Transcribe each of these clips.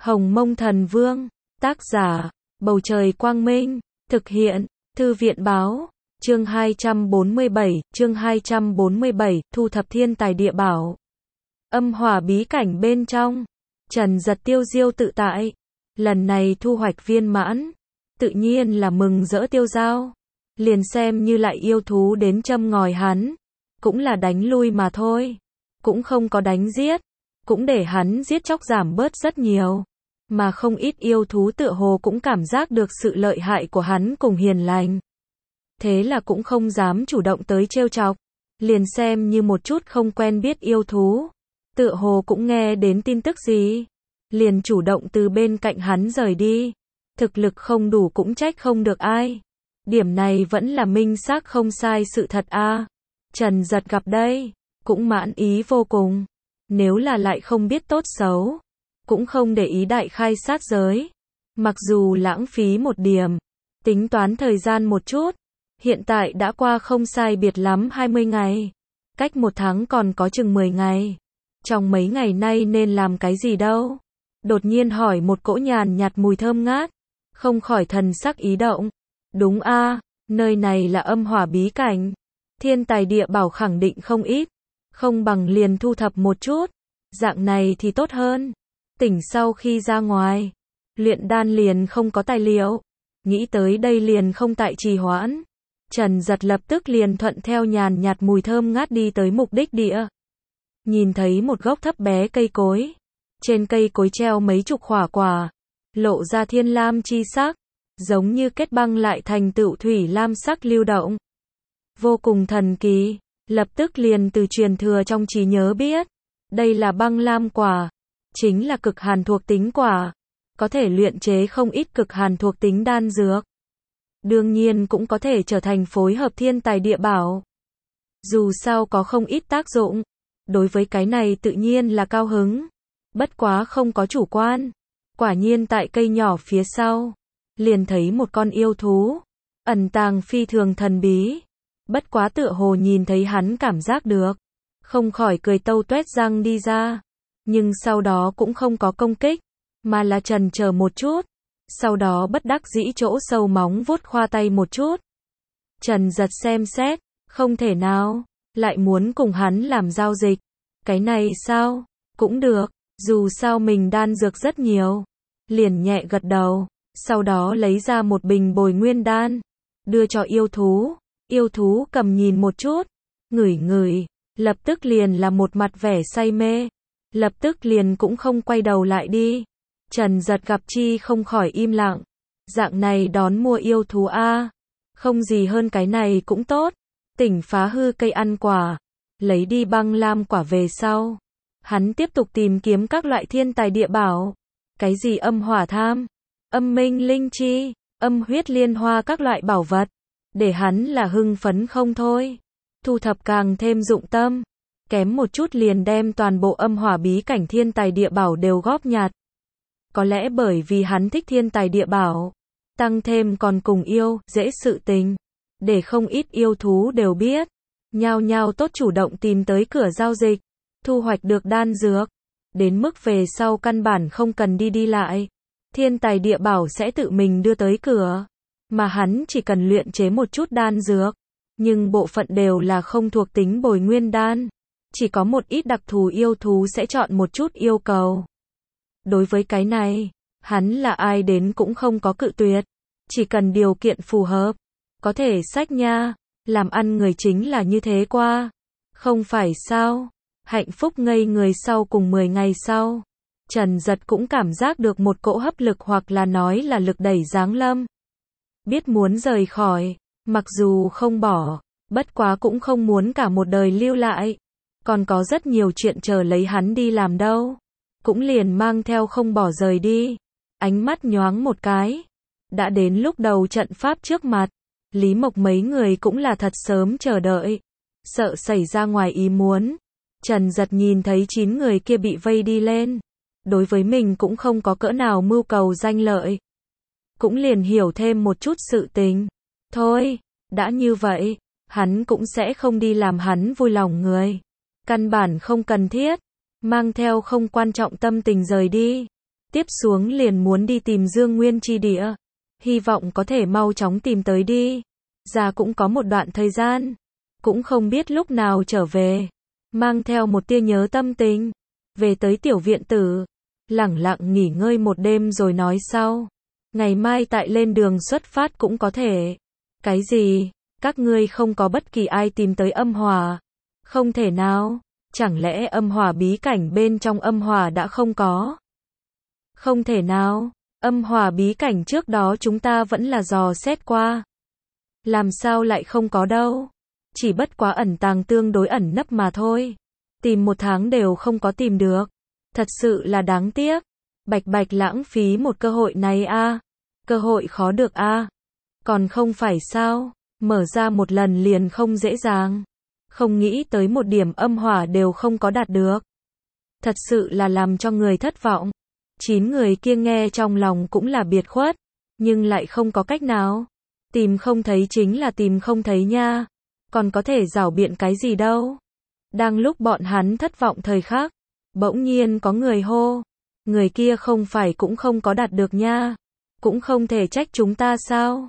Hồng Mông Thần Vương, tác giả, Bầu Trời Quang Minh, thực hiện, Thư viện Báo, chương 247, thu thập thiên tài địa bảo. Âm hỏa bí cảnh bên trong, Trần Giật tiêu diêu tự tại, lần này thu hoạch viên mãn, tự nhiên là mừng rỡ tiêu dao, liền xem như lại yêu thú đến châm ngòi hắn, cũng là đánh lui mà thôi, cũng không có đánh giết, cũng để hắn giết chóc giảm bớt rất nhiều, mà không ít yêu thú tựa hồ cũng cảm giác được sự lợi hại của hắn cùng hiền lành. Thế là cũng không dám chủ động tới trêu chọc, liền xem như một chút không quen biết yêu thú, tựa hồ cũng nghe đến tin tức gì, liền chủ động từ bên cạnh hắn rời đi. Thực lực không đủ cũng trách không được ai. Điểm này vẫn là minh xác không sai sự thật a. Trần Giật gặp đây, cũng mãn ý vô cùng. Nếu là lại không biết tốt xấu, cũng không để ý đại khai sát giới. Mặc dù lãng phí một điểm, tính toán thời gian một chút, hiện tại đã qua không sai biệt lắm 20 ngày. Cách một tháng còn có chừng 10 ngày. Trong mấy ngày nay nên làm cái gì đâu? Đột nhiên hỏi một cỗ nhàn nhạt mùi thơm ngát, không khỏi thần sắc ý động. Đúng a, nơi này là âm hỏa bí cảnh, thiên tài địa bảo khẳng định không ít, không bằng liền thu thập một chút, dạng này thì tốt hơn. Tỉnh sau khi ra ngoài, luyện đan liền không có tài liệu, nghĩ tới đây liền không tại trì hoãn. Trần Giật lập tức liền thuận theo nhàn nhạt mùi thơm ngát đi tới mục đích địa. Nhìn thấy một gốc thấp bé cây cối, trên cây cối treo mấy chục khỏa quả, lộ ra thiên lam chi sắc, giống như kết băng lại thành tựu thủy lam sắc lưu động. Vô cùng thần kỳ, lập tức liền từ truyền thừa trong trí nhớ biết, đây là băng lam quả, chính là cực hàn thuộc tính quả, có thể luyện chế không ít cực hàn thuộc tính đan dược. Đương nhiên cũng có thể trở thành phối hợp thiên tài địa bảo. Dù sao có không ít tác dụng, đối với cái này tự nhiên là cao hứng, bất quá không có chủ quan. Quả nhiên tại cây nhỏ phía sau, liền thấy một con yêu thú, ẩn tàng phi thường thần bí. Bất quá tựa hồ nhìn thấy hắn cảm giác được, không khỏi cười tâu tuét răng đi ra. Nhưng sau đó cũng không có công kích, mà là chần chờ một chút. Sau đó bất đắc dĩ chỗ sâu móng vuốt khoa tay một chút. Trần Giật xem xét, không thể nào, lại muốn cùng hắn làm giao dịch. Cái này sao, cũng được, dù sao mình đan dược rất nhiều. Liền nhẹ gật đầu, sau đó lấy ra một bình bồi nguyên đan, đưa cho yêu thú cầm nhìn một chút, ngửi ngửi, lập tức liền là một mặt vẻ say mê, lập tức liền cũng không quay đầu lại đi. Trần Giật gặp chi không khỏi im lặng, dạng này đón mua yêu thú a, không gì hơn cái này cũng tốt, tỉnh phá hư cây ăn quả, lấy đi băng lam quả về sau. Hắn tiếp tục tìm kiếm các loại thiên tài địa bảo. Cái gì âm hỏa tham, âm minh linh chi, âm huyết liên hoa các loại bảo vật, để hắn là hưng phấn không thôi. Thu thập càng thêm dụng tâm, kém một chút liền đem toàn bộ âm hỏa bí cảnh thiên tài địa bảo đều góp nhặt. Có lẽ bởi vì hắn thích thiên tài địa bảo, tăng thêm còn cùng yêu, dễ sự tình, để không ít yêu thú đều biết, nhao nhao tốt chủ động tìm tới cửa giao dịch, thu hoạch được đan dược. Đến mức về sau căn bản không cần đi lại, thiên tài địa bảo sẽ tự mình đưa tới cửa, mà hắn chỉ cần luyện chế một chút đan dược, nhưng bộ phận đều là không thuộc tính bồi nguyên đan, chỉ có một ít đặc thù yêu thú sẽ chọn một chút yêu cầu. Đối với cái này, hắn là ai đến cũng không có cự tuyệt, chỉ cần điều kiện phù hợp, có thể xách nha, làm ăn người chính là như thế qua, không phải sao? Hạnh phúc ngây người sau cùng 10 ngày sau, Trần Giật cũng cảm giác được một cỗ hấp lực hoặc là nói là lực đẩy giáng lâm. Biết muốn rời khỏi, mặc dù không bỏ, bất quá cũng không muốn cả một đời lưu lại. Còn có rất nhiều chuyện chờ lấy hắn đi làm đâu. Cũng liền mang theo không bỏ rời đi. Ánh mắt nhoáng một cái. Đã đến lúc đầu trận pháp trước mặt. Lý Mộc mấy người cũng là thật sớm chờ đợi. Sợ xảy ra ngoài ý muốn. Trần Giật nhìn thấy 9 người kia bị vây đi lên. Đối với mình cũng không có cỡ nào mưu cầu danh lợi. Cũng liền hiểu thêm một chút sự tình. Thôi, đã như vậy, hắn cũng sẽ không đi làm hắn vui lòng người. Căn bản không cần thiết. Mang theo không quan trọng tâm tình rời đi. Tiếp xuống liền muốn đi tìm Dương Nguyên chi địa. Hy vọng có thể mau chóng tìm tới đi. Ra cũng có một đoạn thời gian. Cũng không biết lúc nào trở về. Mang theo một tia nhớ tâm tình. Về tới tiểu viện tử. Lẳng lặng nghỉ ngơi một đêm rồi nói sau. Ngày mai tại lên đường xuất phát cũng có thể. Cái gì? Các ngươi không có bất kỳ ai tìm tới âm hỏa. Không thể nào. Chẳng lẽ âm hỏa bí cảnh bên trong âm hỏa đã không có? Không thể nào. Âm hỏa bí cảnh trước đó chúng ta vẫn là dò xét qua. Làm sao lại không có đâu? Chỉ bất quá ẩn tàng tương đối ẩn nấp mà thôi. Tìm 1 tháng đều không có tìm được. Thật sự là đáng tiếc. Bạch bạch lãng phí một cơ hội này a. Cơ hội khó được a. Còn không phải sao? Mở ra một lần liền không dễ dàng. Không nghĩ tới một điểm âm hỏa đều không có đạt được. Thật sự là làm cho người thất vọng. 9 người kia nghe trong lòng cũng là biệt khuất. Nhưng lại không có cách nào. Tìm không thấy chính là tìm không thấy nha. Còn có thể giảo biện cái gì đâu. Đang lúc bọn hắn thất vọng thời khắc. Bỗng nhiên có người hô. Người kia không phải cũng không có đạt được nha. Cũng không thể trách chúng ta sao?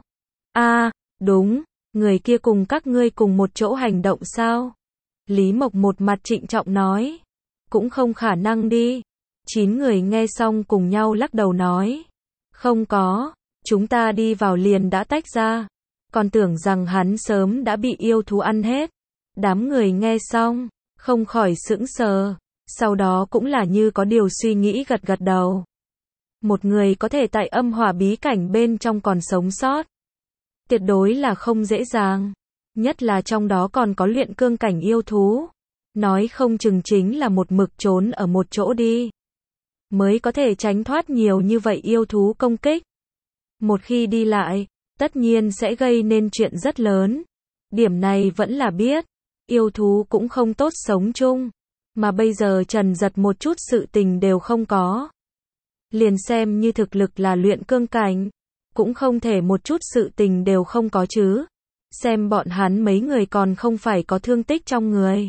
Đúng. Người kia cùng các ngươi cùng một chỗ hành động sao? Lý Mộc một mặt trịnh trọng nói. Cũng không khả năng đi. 9 người nghe xong cùng nhau lắc đầu nói. Không có. Chúng ta đi vào liền đã tách ra. Còn tưởng rằng hắn sớm đã bị yêu thú ăn hết. Đám người nghe xong. Không khỏi sững sờ. Sau đó cũng là như có điều suy nghĩ gật gật đầu. Một người có thể tại âm hỏa bí cảnh bên trong còn sống sót. Tuyệt đối là không dễ dàng. Nhất là trong đó còn có luyện cương cảnh yêu thú. Nói không chừng chính là một mực trốn ở một chỗ đi. Mới có thể tránh thoát nhiều như vậy yêu thú công kích. Một khi đi lại, tất nhiên sẽ gây nên chuyện rất lớn. Điểm này vẫn là biết. Yêu thú cũng không tốt sống chung. Mà bây giờ Trần Giật một chút sự tình đều không có. Liền xem như thực lực là luyện cương cảnh. Cũng không thể một chút sự tình đều không có chứ. Xem bọn hắn mấy người còn không phải có thương tích trong người.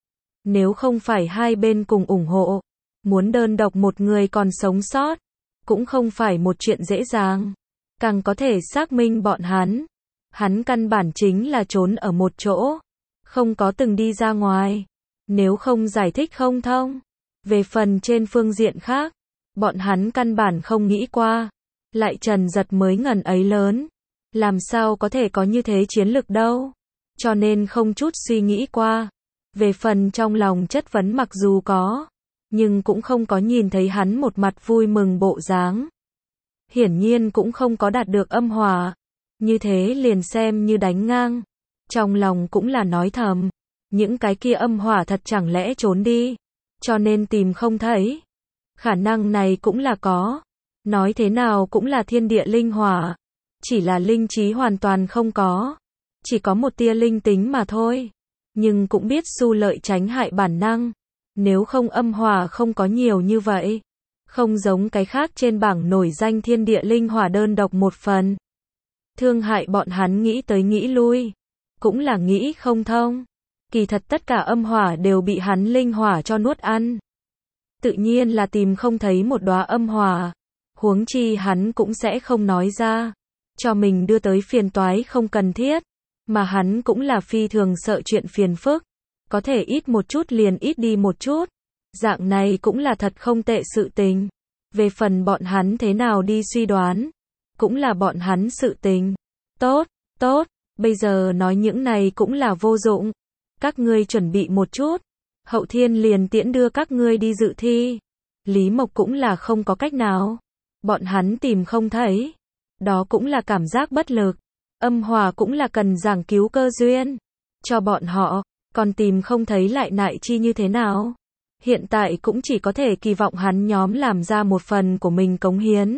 Nếu không phải hai bên cùng ủng hộ. Muốn đơn độc một người còn sống sót. Cũng không phải một chuyện dễ dàng. Càng có thể xác minh bọn hắn. Hắn căn bản chính là trốn ở một chỗ. Không có từng đi ra ngoài. Nếu không giải thích không thông. Về phần trên phương diện khác. Bọn hắn căn bản không nghĩ qua. Lại Trần Giật mới ngần ấy lớn. Làm sao có thể có như thế chiến lực đâu. Cho nên không chút suy nghĩ qua. Về phần trong lòng chất vấn mặc dù có. Nhưng cũng không có nhìn thấy hắn một mặt vui mừng bộ dáng. Hiển nhiên cũng không có đạt được âm hỏa. Như thế liền xem như đánh ngang. Trong lòng cũng là nói thầm. Những cái kia âm hỏa thật chẳng lẽ trốn đi. Cho nên tìm không thấy. Khả năng này cũng là có. Nói thế nào cũng là thiên địa linh hỏa. Chỉ là linh trí hoàn toàn không có. Chỉ có một tia linh tính mà thôi. Nhưng cũng biết xu lợi tránh hại bản năng. Nếu không âm hỏa không có nhiều như vậy. Không giống cái khác trên bảng nổi danh thiên địa linh hỏa đơn độc một phần. Thương hại bọn hắn nghĩ tới nghĩ lui. Cũng là nghĩ không thông. Kỳ thật tất cả âm hỏa đều bị hắn linh hỏa cho nuốt ăn. Tự nhiên là tìm không thấy một đóa âm hỏa. Huống chi hắn cũng sẽ không nói ra. Cho mình đưa tới phiền toái không cần thiết. Mà hắn cũng là phi thường sợ chuyện phiền phức. Có thể ít một chút liền ít đi một chút. Dạng này cũng là thật không tệ sự tình. Về phần bọn hắn thế nào đi suy đoán. Cũng là bọn hắn sự tình. Tốt, tốt. Bây giờ nói những này cũng là vô dụng. Các ngươi chuẩn bị một chút. Hậu thiên liền tiễn đưa các ngươi đi dự thi. Lý Mộc cũng là không có cách nào. Bọn hắn tìm không thấy. Đó cũng là cảm giác bất lực. Âm hỏa cũng là cần giảng cứu cơ duyên. Cho bọn họ. Còn tìm không thấy lại nại chi như thế nào. Hiện tại cũng chỉ có thể kỳ vọng hắn nhóm làm ra một phần của mình cống hiến.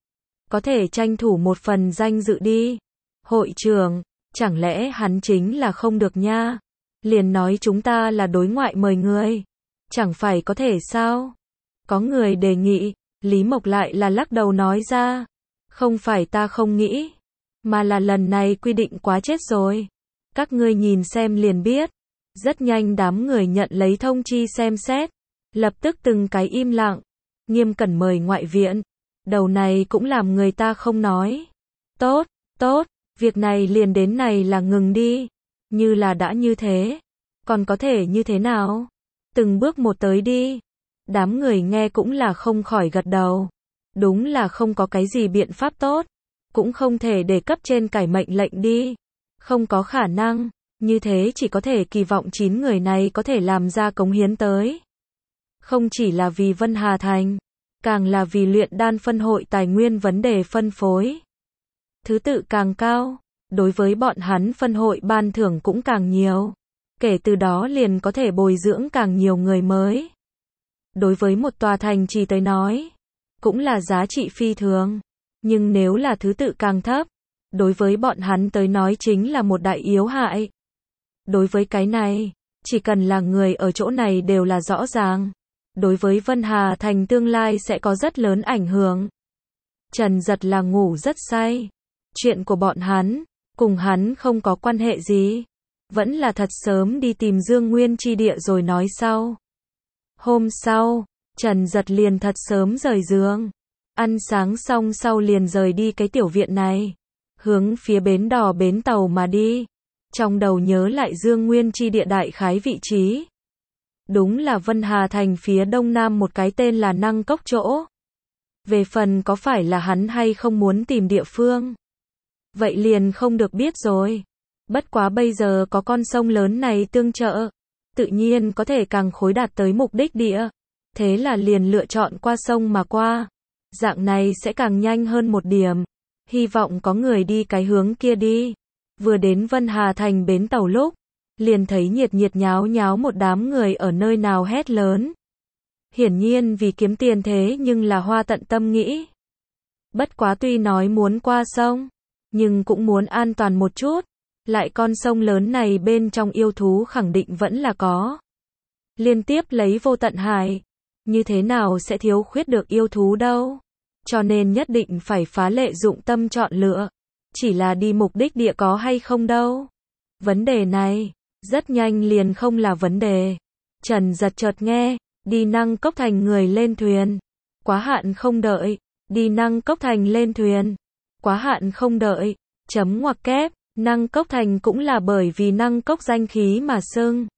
Có thể tranh thủ một phần danh dự đi. Hội trưởng, chẳng lẽ hắn chính là không được nha. Liền nói chúng ta là đối ngoại mời người. Chẳng phải có thể sao? Có người đề nghị, Lý Mộc lại là lắc đầu nói ra. Không phải ta không nghĩ, mà là lần này quy định quá chết rồi. Các ngươi nhìn xem liền biết. Rất nhanh đám người nhận lấy thông chi xem xét. Lập tức từng cái im lặng. nghiêm cẩn mời ngoại viện. Đầu này cũng làm người ta không nói. Tốt, tốt, việc này liền đến này là ngừng đi. Như là đã như thế. Còn có thể như thế nào? Từng bước một tới đi. Đám người nghe cũng là không khỏi gật đầu. Đúng là không có cái gì biện pháp tốt. Cũng không thể để cấp trên cải mệnh lệnh đi. Không có khả năng. Như thế chỉ có thể kỳ vọng 9 người này có thể làm ra cống hiến tới. Không chỉ là vì Vân Hà Thành, càng là vì luyện đan phân hội tài nguyên vấn đề phân phối. Thứ tự càng cao, đối với bọn hắn phân hội ban thưởng cũng càng nhiều. Kể từ đó liền có thể bồi dưỡng càng nhiều người mới. Đối với một tòa thành trì tới nói, cũng là giá trị phi thường. Nhưng nếu là thứ tự càng thấp, đối với bọn hắn tới nói chính là một đại yếu hại. Đối với cái này, chỉ cần là người ở chỗ này đều là rõ ràng. Đối với Vân Hà Thành tương lai sẽ có rất lớn ảnh hưởng. Trần Giật là ngủ rất say. Chuyện của bọn hắn, cùng hắn không có quan hệ gì. Vẫn là thật sớm đi tìm Dương Nguyên chi địa rồi nói sau. Hôm sau, Trần Giật liền thật sớm rời giường. Ăn sáng xong sau liền rời đi cái tiểu viện này. Hướng phía bến đò bến tàu mà đi. Trong đầu nhớ lại Dương Nguyên chi địa đại khái vị trí. Đúng là Vân Hà Thành phía đông nam một cái tên là Năng Cốc chỗ. Về phần có phải là hắn hay không muốn tìm địa phương, vậy liền không được biết rồi. Bất quá bây giờ có con sông lớn này tương trợ, tự nhiên có thể càng khối đạt tới mục đích địa. Thế là liền lựa chọn qua sông mà qua. Dạng này sẽ càng nhanh hơn một điểm. Hy vọng có người đi cái hướng kia đi. Vừa đến Vân Hà Thành bến tàu lúc, liền thấy nhiệt nháo nháo một đám người ở nơi nào hét lớn. Hiển nhiên vì kiếm tiền thế nhưng là Hoa tận tâm nghĩ. Bất quá tuy nói muốn qua sông, nhưng cũng muốn an toàn một chút. Lại con sông lớn này bên trong yêu thú khẳng định vẫn là có. Liên tiếp lấy vô tận hải, như thế nào sẽ thiếu khuyết được yêu thú đâu. Cho nên nhất định phải phá lệ dụng tâm chọn lựa. Chỉ là đi mục đích địa có hay không đâu. Vấn đề này, rất nhanh liền không là vấn đề. Trần Giật chợt nghe, đi Năng Cốc Thành người lên thuyền. Quá hạn không đợi, đi Năng Cốc Thành lên thuyền. Quá hạn không đợi, chấm ngoặc kép, Năng Cốc Thành cũng là bởi vì Năng Cốc danh khí mà xưng.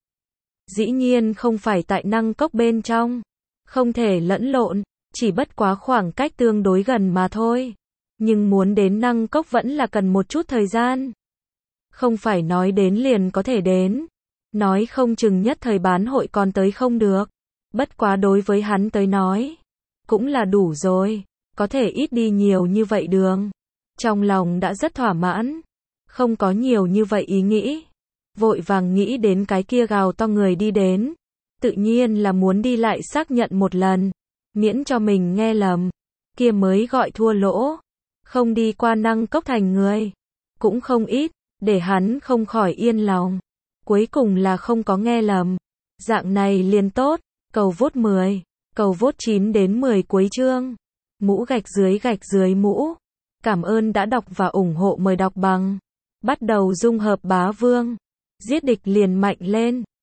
Dĩ nhiên không phải tại Năng Cốc bên trong. Không thể lẫn lộn, chỉ bất quá khoảng cách tương đối gần mà thôi. Nhưng muốn đến Năng Cốc vẫn là cần một chút thời gian. Không phải nói đến liền có thể đến. Nói không chừng nhất thời bán hội còn tới không được. Bất quá đối với hắn tới nói, cũng là đủ rồi. Có thể ít đi nhiều như vậy đường. Trong lòng đã rất thỏa mãn. Không có nhiều như vậy ý nghĩ. Vội vàng nghĩ đến cái kia gào to người đi đến. Tự nhiên là muốn đi lại xác nhận một lần. Miễn cho mình nghe lầm. Kia mới gọi thua lỗ. Không đi qua Năng Cốc Thành người. Cũng không ít. Để hắn không khỏi yên lòng. Cuối cùng là không có nghe lầm. Dạng này liền tốt. Cầu vốt 10. Cầu vốt 9 đến 10 cuối chương. Mũ gạch dưới mũ. Cảm ơn đã đọc và ủng hộ, mời đọc bằng. Bắt đầu dung hợp bá vương. Giết địch liền mạnh lên.